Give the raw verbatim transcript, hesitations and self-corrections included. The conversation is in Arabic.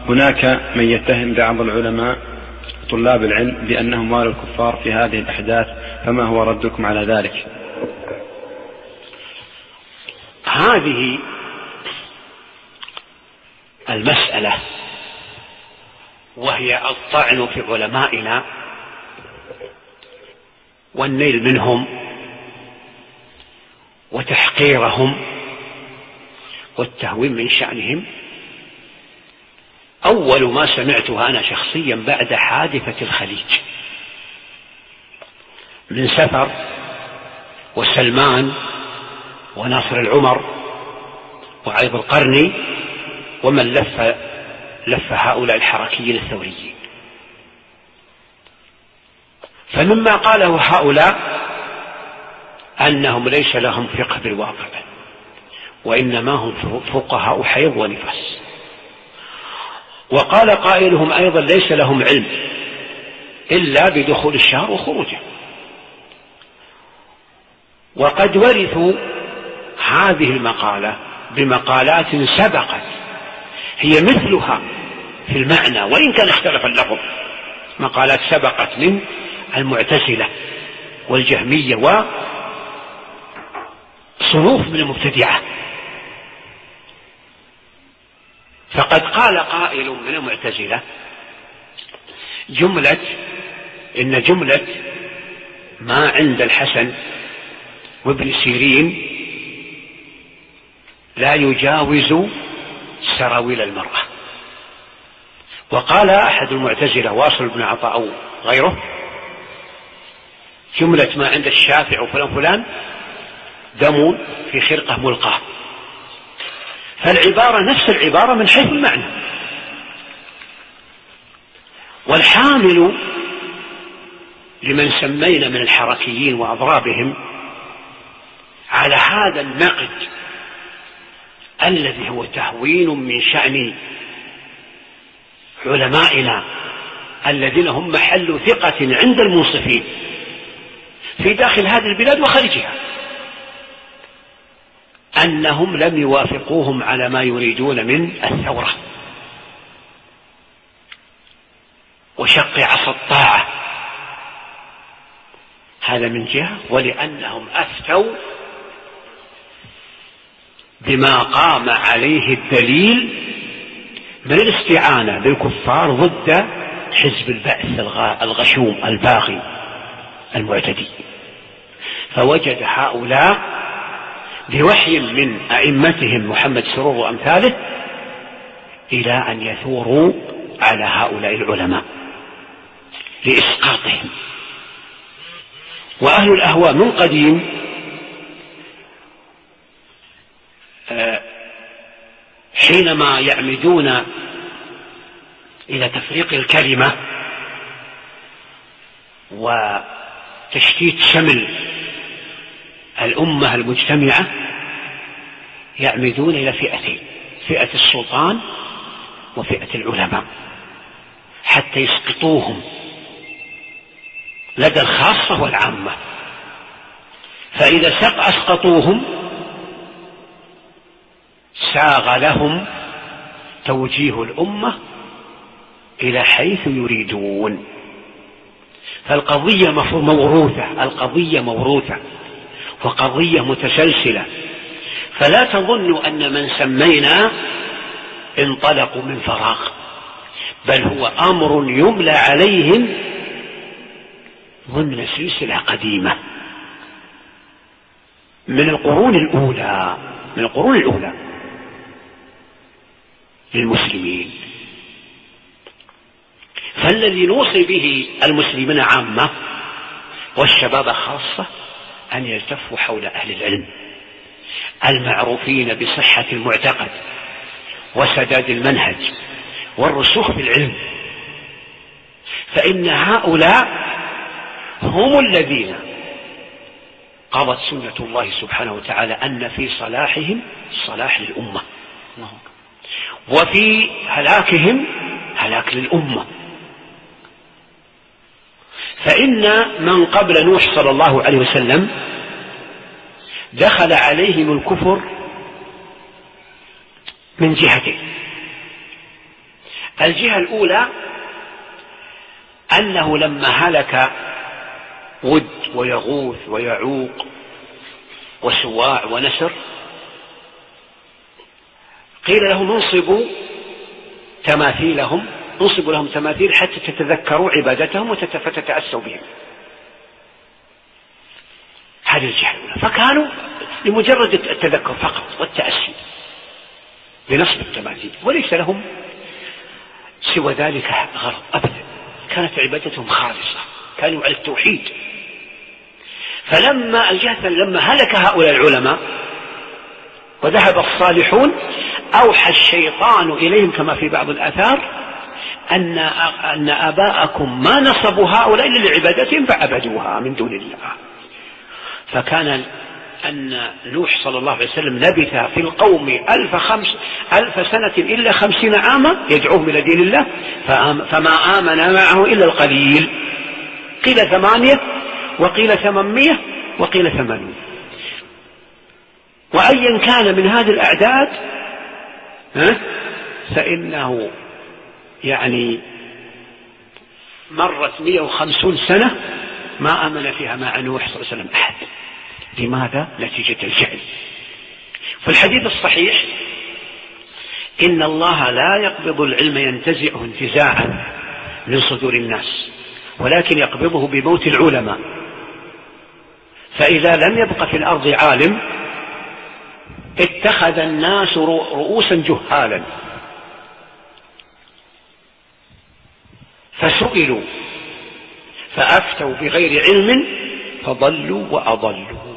هناك من يتهم بعض العلماء طلاب العلم بأنهم والوا الكفار في هذه الأحداث، فما هو ردكم على ذلك؟ هذه المسألة وهي الطعن في علمائنا والنيل منهم وتحقيرهم والتهوين من شأنهم، أول ما سمعتها أنا شخصيا بعد حادثة الخليج من سفر وسلمان وناصر العمر وعيض القرني ومن لف لف هؤلاء الحركيين الثوريين. فمما قاله هؤلاء أنهم ليس لهم فقه بالواقع، وإنما هم فقهاء حيض ونفاس. وقال قائلهم أيضا ليس لهم علم إلا بدخول الشهر وخروجه. وقد ورثوا هذه المقالة بمقالات سبقت هي مثلها في المعنى وإن كان اختلف اللفظ، مقالات سبقت من المعتزلة والجهمية وصنوف من المبتدعة. فقد قال قائل من المعتزلة جملة إن جملة ما عند الحسن وابن سيرين لا يجاوز سراويل المرأة. وقال أحد المعتزلة واصل بن عطاء أو غيره جملة ما عند الشافعي وفلان فلان دم في خرقة ملقاه. فالعبارة نفس العبارة من حيث المعنى، والحامل لمن سمينا من الحركيين وأضرابهم على هذا النقد الذي هو تهوين من شأن علمائنا الذين هم محل ثقة عند المنصفين في داخل هذه البلاد وخارجها، أنهم لم يوافقوهم على ما يريدون من الثورة وشق عصا الطاعة. هذا من جهة، ولأنهم أفتوا بما قام عليه الدليل من الاستعانة بالكفار ضد حزب البعث الغشوم الباغي المعتدي. فوجد هؤلاء بوحي من أئمتهم محمد سرور وأمثاله إلى أن يثوروا على هؤلاء العلماء لإسقاطهم. وأهل الأهواء من قديم حينما يعمدون إلى تفريق الكلمة وتشتيت شمل الأمة المجتمعة يعمدون إلى فئتين، فئة السلطان وفئة العلماء، حتى يسقطوهم لدى الخاصة والعامة. فإذا أسقطوهم ساغ لهم توجيه الأمة إلى حيث يريدون. فالقضية موروثة، القضية موروثة وقضية متسلسلة. فلا تظنوا أن من سمينا انطلقوا من فراغ، بل هو أمر يملى عليهم ضمن سلسلة قديمة من القرون الأولى من القرون الأولى للمسلمين. فالذي نوصي به المسلمين عامة والشباب خاصة أن يلتفوا حول أهل العلم المعروفين بصحة المعتقد وسداد المنهج والرسوخ في العلم، فإن هؤلاء هم الذين قضت سنة الله سبحانه وتعالى أن في صلاحهم صلاح للأمة وفي هلاكهم هلاك للأمة. فإن من قبل نوح صلى الله عليه وسلم دخل عليهم الكفر من جهتين. الجهة الأولى أنه لما هلك ود ويغوث ويعوق وسواع ونسر قيل لهم انصبوا تماثيلهم، انصبوا لهم تماثيل حتى تتذكروا عبادتهم فتتأسوا بهم. هذه الجهة الأولى، فكانوا لمجرد التذكر فقط والتأسي بنصب التماثيل، وليس لهم سوى ذلك غرض أبدا، كانت عبادتهم خالصة، كانوا على التوحيد. فلما الجهة لما هلك هؤلاء العلماء وذهب الصالحون أوحى الشيطان إليهم كما في بعض الآثار أن أن آباءكم ما نصبوا هؤلاء إلا لعبادتهم فعبدوها من دون الله. فكان أن نوح صلى الله عليه وسلم لبث في القوم ألف, خمس ألف سنة إلا خمسين عاما يدعوهم إلى دين الله فما آمن معه إلا القليل، قيل ثمانية وقيل ثمانمية وقيل ثمانين. وأيا كان من هذه الأعداد فإنه يعني مرت مئة وخمسون سنة ما آمن فيها مع نوح صلى الله عليه وسلم أحد. لماذا؟ نتيجة الجهل. في الحديث الصحيح إن الله لا يقبض العلم ينتزعه انتزاعا من صدور الناس، ولكن يقبضه بموت العلماء، فإذا لم يبق في الأرض عالم اتخذ الناس رؤوسا جهالا فسئلوا فأفتوا بغير علم فضلوا وأضلوا.